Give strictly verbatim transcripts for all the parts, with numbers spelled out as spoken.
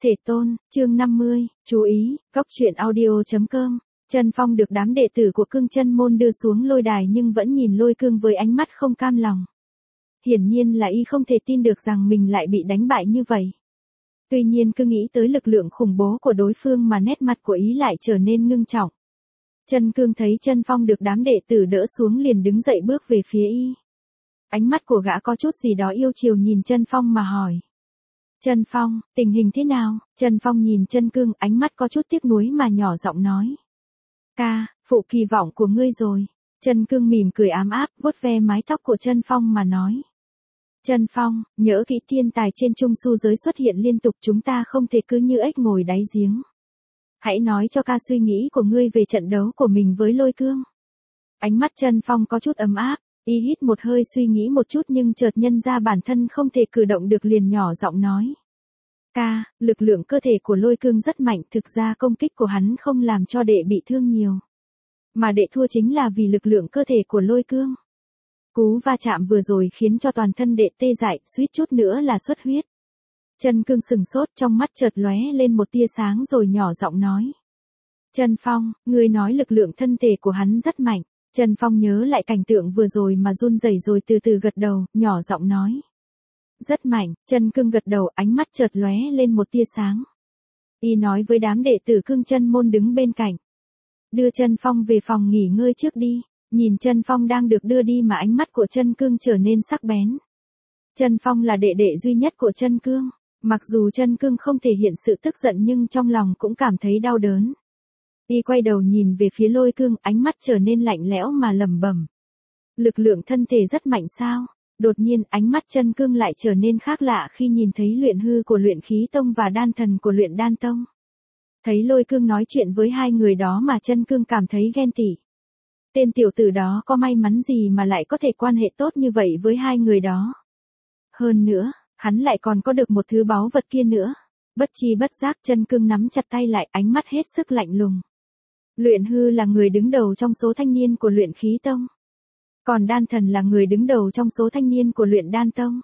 Thể tôn, chương năm mươi, chú ý, góc truyện audio chấm com. Trần Phong được đám đệ tử của Cương Chân Môn đưa xuống lôi đài nhưng vẫn nhìn Lôi Cương với ánh mắt không cam lòng. Hiển nhiên là y không thể tin được rằng mình lại bị đánh bại như vậy. Tuy nhiên cứ nghĩ tới lực lượng khủng bố của đối phương mà nét mặt của ý lại trở nên ngưng trọng. Trần Cương thấy Trần Phong được đám đệ tử đỡ xuống liền đứng dậy bước về phía y. Ánh mắt của gã có chút gì đó yêu chiều nhìn Trần Phong mà hỏi. Trần Phong, tình hình thế nào? Trần Phong nhìn Trần Cương, ánh mắt có chút tiếc nuối mà nhỏ giọng nói. Ca, phụ kỳ vọng của ngươi rồi. Trần Cương mỉm cười ám áp, vuốt ve mái tóc của Trần Phong mà nói. Trần Phong, nhớ kỹ thiên tài trên trung su giới xuất hiện liên tục, chúng ta không thể cứ như ếch ngồi đáy giếng. Hãy nói cho ca suy nghĩ của ngươi về trận đấu của mình với Lôi Cương. Ánh mắt Trần Phong có chút ấm áp. Y hít một hơi suy nghĩ một chút nhưng chợt nhân ra bản thân không thể cử động được liền nhỏ giọng nói. Ca, lực lượng cơ thể của Lôi Cương rất mạnh, thực ra công kích của hắn không làm cho đệ bị thương nhiều. Mà đệ thua chính là vì lực lượng cơ thể của Lôi Cương. Cú va chạm vừa rồi khiến cho toàn thân đệ tê dại, suýt chút nữa là xuất huyết. Trần Cương sừng sốt, trong mắt chợt lóe lên một tia sáng rồi nhỏ giọng nói. Trần Phong, ngươi nói lực lượng thân thể của hắn rất mạnh. Trần Phong nhớ lại cảnh tượng vừa rồi mà run rẩy rồi từ từ gật đầu, nhỏ giọng nói. Rất mạnh. Trần Cương gật đầu, ánh mắt chợt lóe lên một tia sáng. Y nói với đám đệ tử Cương Chân Môn đứng bên cạnh. Đưa Trần Phong về phòng nghỉ ngơi trước đi. Nhìn Trần Phong đang được đưa đi mà ánh mắt của Trần Cương trở nên sắc bén. Trần Phong là đệ đệ duy nhất của Trần Cương. Mặc dù Trần Cương không thể hiện sự tức giận nhưng trong lòng cũng cảm thấy đau đớn. Y quay đầu nhìn về phía Lôi Cương, ánh mắt trở nên lạnh lẽo mà lẩm bẩm. Lực lượng thân thể rất mạnh sao? Đột nhiên ánh mắt Trần Cương lại trở nên khác lạ khi nhìn thấy luyện hư của luyện khí tông và đan thần của luyện đan tông. Thấy Lôi Cương nói chuyện với hai người đó mà Trần Cương cảm thấy ghen tị. Tên tiểu tử đó có may mắn gì mà lại có thể quan hệ tốt như vậy với hai người đó. Hơn nữa, hắn lại còn có được một thứ báu vật kia nữa. Bất chi bất giác Trần Cương nắm chặt tay lại, ánh mắt hết sức lạnh lùng. Luyện hư là người đứng đầu trong số thanh niên của luyện khí tông. Còn đan thần là người đứng đầu trong số thanh niên của luyện đan tông.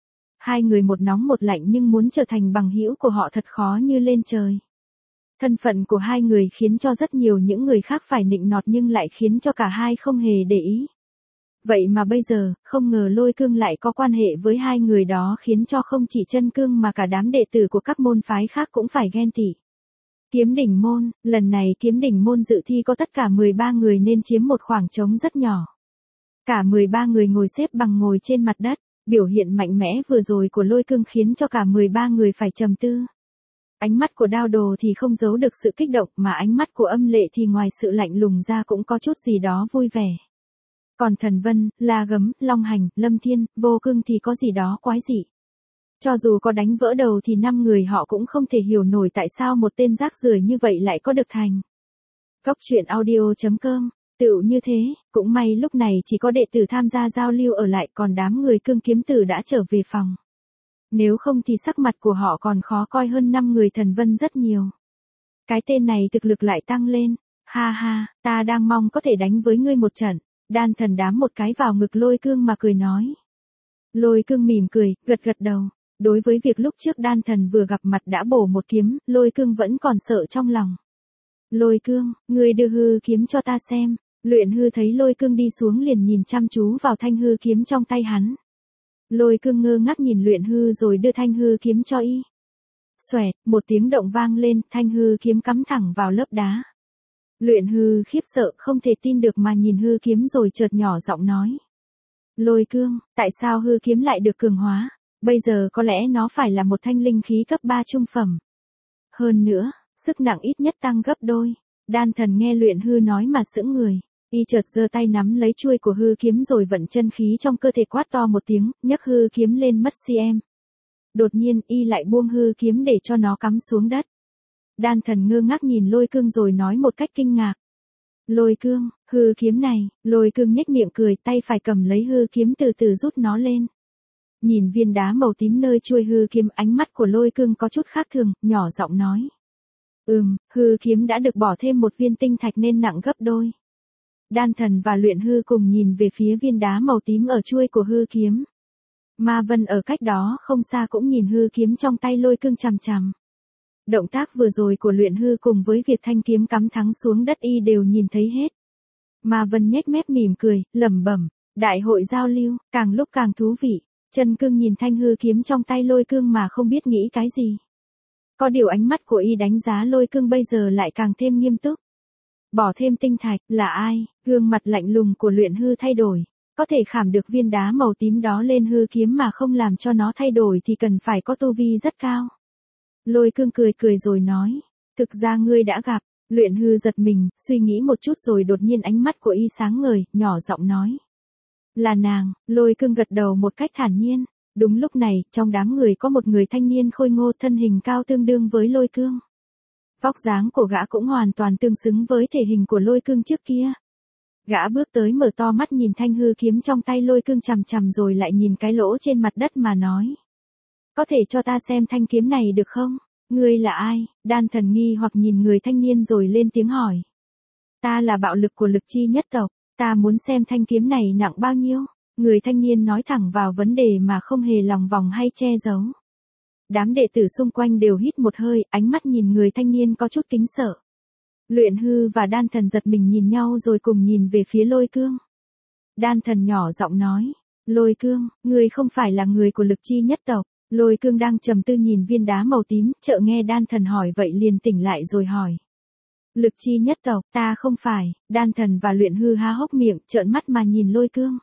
Hai người một nóng một lạnh nhưng muốn trở thành bằng hữu của họ thật khó như lên trời. Thân phận của hai người khiến cho rất nhiều những người khác phải nịnh nọt nhưng lại khiến cho cả hai không hề để ý. Vậy mà bây giờ, không ngờ Lôi Cương lại có quan hệ với hai người đó khiến cho không chỉ Trần Cương mà cả đám đệ tử của các môn phái khác cũng phải ghen tị. Kiếm đỉnh môn, lần này kiếm đỉnh môn dự thi có tất cả mười ba người nên chiếm một khoảng trống rất nhỏ. Cả mười ba người ngồi xếp bằng ngồi trên mặt đất, biểu hiện mạnh mẽ vừa rồi của Lôi Cương khiến cho cả mười ba người phải trầm tư. Ánh mắt của Đao Đồ thì không giấu được sự kích động mà ánh mắt của Âm Lệ thì ngoài sự lạnh lùng ra cũng có chút gì đó vui vẻ. Còn Thần Vân, La Gấm, Long Hành, Lâm Thiên, Vô Cương thì có gì đó quái dị. Cho dù có đánh vỡ đầu thì năm người họ cũng không thể hiểu nổi tại sao một tên rác rưởi như vậy lại có được thành. Góc truyện audio chấm com, tựu như thế, cũng may lúc này chỉ có đệ tử tham gia giao lưu ở lại còn đám người Cương Kiếm Tử đã trở về phòng. Nếu không thì sắc mặt của họ còn khó coi hơn năm người Thần Vân rất nhiều. Cái tên này thực lực lại tăng lên, ha ha, ta đang mong có thể đánh với ngươi một trận. Đan thần đám một cái vào ngực Lôi Cương mà cười nói. Lôi Cương mỉm cười, gật gật đầu. Đối với việc lúc trước đan thần vừa gặp mặt đã bổ một kiếm, Lôi Cương vẫn còn sợ trong lòng. Lôi Cương, ngươi đưa hư kiếm cho ta xem. Luyện hư thấy Lôi Cương đi xuống liền nhìn chăm chú vào thanh hư kiếm trong tay hắn. Lôi Cương ngơ ngác nhìn luyện hư rồi đưa thanh hư kiếm cho y. Xoẹt, một tiếng động vang lên, thanh hư kiếm cắm thẳng vào lớp đá. Luyện hư khiếp sợ không thể tin được mà nhìn hư kiếm rồi chợt nhỏ giọng nói. Lôi Cương, tại sao hư kiếm lại được cường hóa? Bây giờ có lẽ nó phải là một thanh linh khí cấp ba trung phẩm. Hơn nữa, sức nặng ít nhất tăng gấp đôi. Đan thần nghe luyện hư nói mà sững người. Y chợt giơ tay nắm lấy chuôi của hư kiếm rồi vận chân khí trong cơ thể quát to một tiếng, nhấc hư kiếm lên mất cm. Đột nhiên y lại buông hư kiếm để cho nó cắm xuống đất. Đan thần ngơ ngác nhìn Lôi Cương rồi nói một cách kinh ngạc. Lôi Cương, hư kiếm này, Lôi Cương nhếch miệng cười, tay phải cầm lấy hư kiếm từ từ rút nó lên. Nhìn viên đá màu tím nơi chuôi hư kiếm, ánh mắt của Lôi Cương có chút khác thường, nhỏ giọng nói. Ừm, hư kiếm đã được bỏ thêm một viên tinh thạch nên nặng gấp đôi. Đan thần và luyện hư cùng nhìn về phía viên đá màu tím ở chuôi của hư kiếm. Ma Vân ở cách đó không xa cũng nhìn hư kiếm trong tay Lôi Cương chằm chằm. Động tác vừa rồi của luyện hư cùng với việc thanh kiếm cắm thắng xuống đất y đều nhìn thấy hết. Ma Vân nhếch mép mỉm cười, lẩm bẩm, đại hội giao lưu, càng lúc càng thú vị. Chân Cương nhìn thanh hư kiếm trong tay Lôi Cương mà không biết nghĩ cái gì. Có điều ánh mắt của y đánh giá Lôi Cương bây giờ lại càng thêm nghiêm túc. Bỏ thêm tinh thạch, là ai? Gương mặt lạnh lùng của luyện hư thay đổi. Có thể khảm được viên đá màu tím đó lên hư kiếm mà không làm cho nó thay đổi thì cần phải có tu vi rất cao. Lôi Cương cười cười rồi nói, thực ra ngươi đã gặp. Luyện hư giật mình, suy nghĩ một chút rồi đột nhiên ánh mắt của y sáng ngời, nhỏ giọng nói. Là nàng. Lôi Cương gật đầu một cách thản nhiên. Đúng lúc này, trong đám người có một người thanh niên khôi ngô thân hình cao tương đương với Lôi Cương. Vóc dáng của gã cũng hoàn toàn tương xứng với thể hình của Lôi Cương trước kia. Gã bước tới mở to mắt nhìn thanh hư kiếm trong tay Lôi Cương chằm chằm rồi lại nhìn cái lỗ trên mặt đất mà nói. Có thể cho ta xem thanh kiếm này được không? Ngươi là ai? Đan Thần nghi hoặc nhìn người thanh niên rồi lên tiếng hỏi. Ta là bạo lực của Lực Chi nhất tộc, ta muốn xem thanh kiếm này nặng bao nhiêu. Người thanh niên nói thẳng vào vấn đề mà không hề lòng vòng hay che giấu. Đám đệ tử xung quanh đều hít một hơi, ánh mắt nhìn người thanh niên có chút kính sợ. Luyện hư và Đan Thần giật mình nhìn nhau rồi cùng nhìn về phía Lôi Cương. Đan Thần nhỏ giọng nói, Lôi Cương, ngươi không phải là người của Lực Chi nhất tộc. Lôi Cương đang trầm tư nhìn viên đá màu tím, chợt nghe Đan Thần hỏi vậy liền tỉnh lại rồi hỏi. Lực Chi nhất tộc, ta không phải. Đan Thần và luyện hư há hốc miệng, trợn mắt mà nhìn Lôi Cương.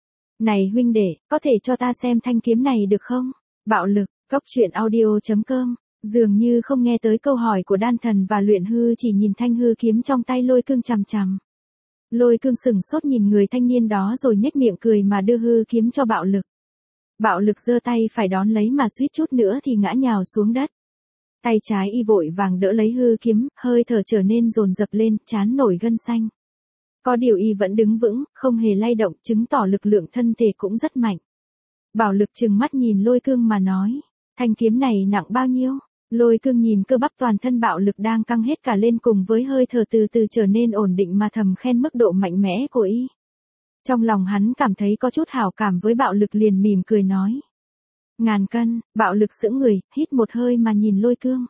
Này huynh đệ, có thể cho ta xem thanh kiếm này được không? Bạo lực, góc truyện audio chấm com. Dường như không nghe tới câu hỏi của Đan Thần và luyện hư chỉ nhìn thanh hư kiếm trong tay Lôi Cương chằm chằm. Lôi Cương sững sốt nhìn người thanh niên đó rồi nhếch miệng cười mà đưa hư kiếm cho bạo lực. Bạo lực giơ tay phải đón lấy mà suýt chút nữa thì ngã nhào xuống đất. Tay trái y vội vàng đỡ lấy hư kiếm, hơi thở trở nên dồn dập lên, trán nổi gân xanh. Có điều y vẫn đứng vững, không hề lay động, chứng tỏ lực lượng thân thể cũng rất mạnh. Bạo lực trừng mắt nhìn Lôi Cương mà nói, thanh kiếm này nặng bao nhiêu? Lôi Cương nhìn cơ bắp toàn thân bạo lực đang căng hết cả lên cùng với hơi thở từ từ trở nên ổn định mà thầm khen mức độ mạnh mẽ của y. Trong lòng hắn cảm thấy có chút hảo cảm với bạo lực liền mỉm cười nói. Ngàn cân. Bạo lực sững người, hít một hơi mà nhìn Lôi Cương.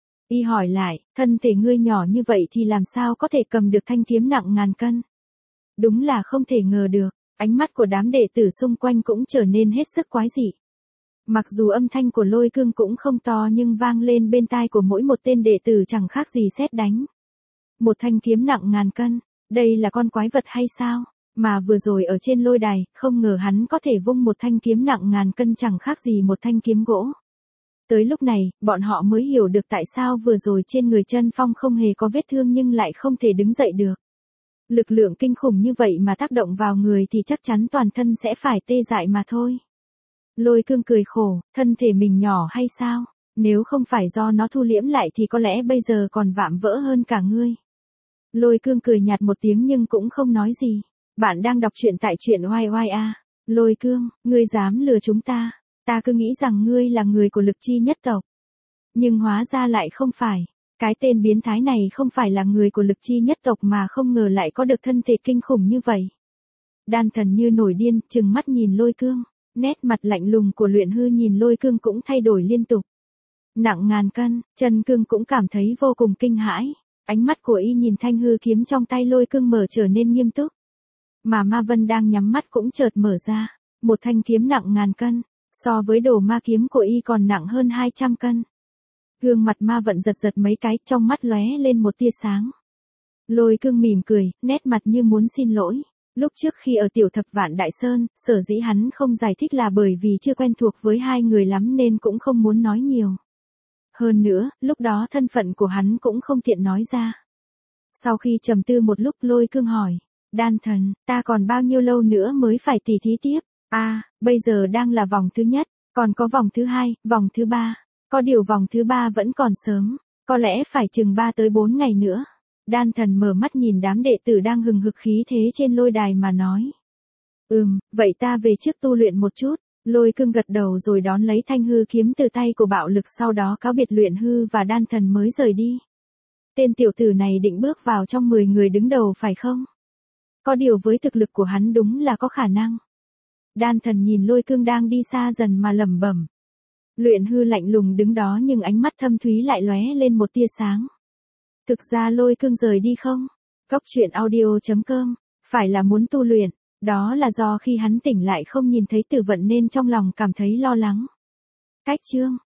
Y hỏi lại, thân thể ngươi nhỏ như vậy thì làm sao có thể cầm được thanh kiếm nặng ngàn cân? Đúng là không thể ngờ được, ánh mắt của đám đệ tử xung quanh cũng trở nên hết sức quái dị. Mặc dù âm thanh của Lôi Cương cũng không to nhưng vang lên bên tai của mỗi một tên đệ tử chẳng khác gì sét đánh. Một thanh kiếm nặng ngàn cân, đây là con quái vật hay sao? Mà vừa rồi ở trên lôi đài, không ngờ hắn có thể vung một thanh kiếm nặng ngàn cân chẳng khác gì một thanh kiếm gỗ. Tới lúc này, bọn họ mới hiểu được tại sao vừa rồi trên người Chân Phong không hề có vết thương nhưng lại không thể đứng dậy được. Lực lượng kinh khủng như vậy mà tác động vào người thì chắc chắn toàn thân sẽ phải tê dại mà thôi. Lôi Cương cười khổ, thân thể mình nhỏ hay sao? Nếu không phải do nó thu liễm lại thì có lẽ bây giờ còn vạm vỡ hơn cả ngươi. Lôi Cương cười nhạt một tiếng nhưng cũng không nói gì. Bạn đang đọc truyện tại truyện oai oai a. Lôi Cương, ngươi dám lừa chúng ta. Ta cứ nghĩ rằng ngươi là người của Lực Chi nhất tộc. Nhưng hóa ra lại không phải. Cái tên biến thái này không phải là người của Lực Chi nhất tộc mà không ngờ lại có được thân thể kinh khủng như vậy. Đan Thần như nổi điên, trừng mắt nhìn Lôi Cương. Nét mặt lạnh lùng của luyện hư nhìn Lôi Cương cũng thay đổi liên tục. Nặng ngàn cân, Chân Cương cũng cảm thấy vô cùng kinh hãi. Ánh mắt của y nhìn thanh hư kiếm trong tay Lôi Cương mở trở nên nghiêm túc. Mà Ma Vân đang nhắm mắt cũng chợt mở ra. Một thanh kiếm nặng ngàn cân, so với đồ ma kiếm của y còn nặng hơn hai trăm cân. Gương mặt Ma Vận giật giật mấy cái, trong mắt lóe lên một tia sáng. Lôi Cương mỉm cười, nét mặt như muốn xin lỗi. Lúc trước khi ở Tiểu Thập Vạn Đại Sơn, sở dĩ hắn không giải thích là bởi vì chưa quen thuộc với hai người lắm nên cũng không muốn nói nhiều. Hơn nữa, lúc đó thân phận của hắn cũng không tiện nói ra. Sau khi trầm tư một lúc Lôi Cương hỏi, Đan Thần, ta còn bao nhiêu lâu nữa mới phải tỉ thí tiếp? À, bây giờ đang là vòng thứ nhất, còn có vòng thứ hai, vòng thứ ba. Có điều vòng thứ ba vẫn còn sớm, có lẽ phải chừng ba tới bốn ngày nữa. Đan Thần mở mắt nhìn đám đệ tử đang hừng hực khí thế trên lôi đài mà nói. Ừm, vậy ta về trước tu luyện một chút. Lôi Cương gật đầu rồi đón lấy thanh hư kiếm từ tay của bạo lực, sau đó cáo biệt luyện hư và Đan Thần mới rời đi. Tên tiểu tử này định bước vào trong mười người đứng đầu phải không? Có điều với thực lực của hắn đúng là có khả năng. Đan Thần nhìn Lôi Cương đang đi xa dần mà lẩm bẩm. Luyện hư lạnh lùng đứng đó nhưng ánh mắt thâm thúy lại lóe lên một tia sáng. Thực ra Lôi Cương rời đi không? Cốc truyện audio chấm com, phải là muốn tu luyện, đó là do khi hắn tỉnh lại không nhìn thấy Tử Vận nên trong lòng cảm thấy lo lắng. Cách chương